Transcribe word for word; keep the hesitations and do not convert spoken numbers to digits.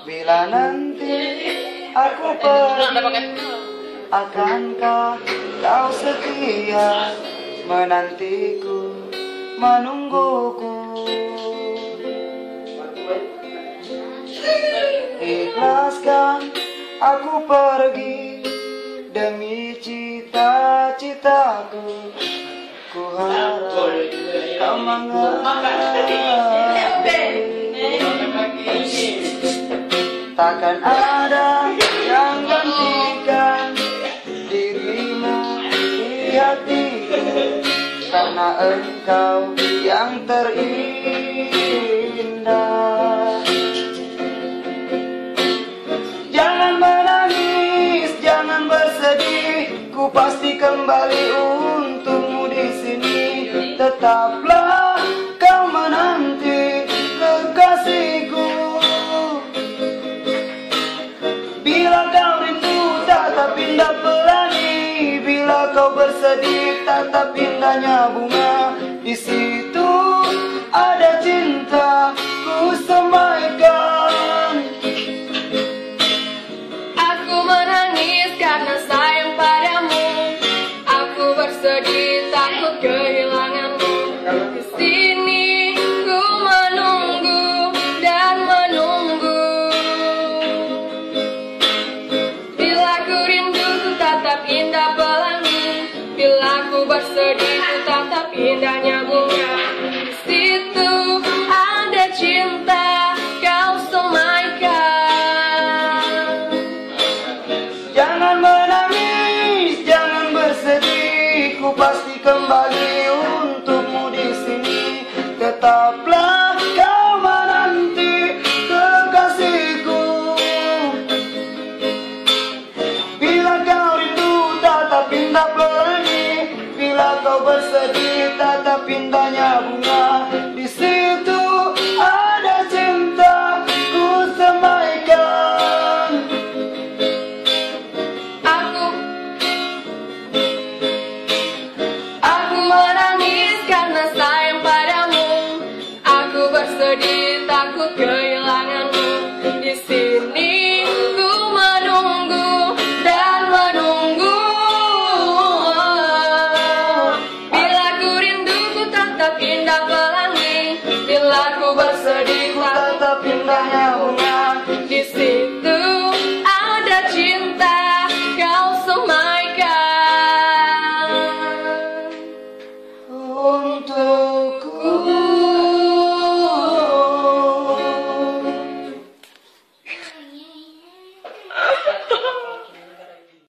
Bila nanti aku pergi, akankah kau setia menantiku, menungguku? Ikhlaskan aku pergi demi cita-citaku. Ku harap kau mengerti, takkan ada yang gantikan dirimu di hatiku, karena engkau yang terindah. Jangan menangis, jangan bersedih, ku pasti kembali untukmu di sini. Tetaplah kau menanti kekasihku. Bila kau rindu tatap indah pelangi, bila kau bersedih tatap indahnya bunga di situ.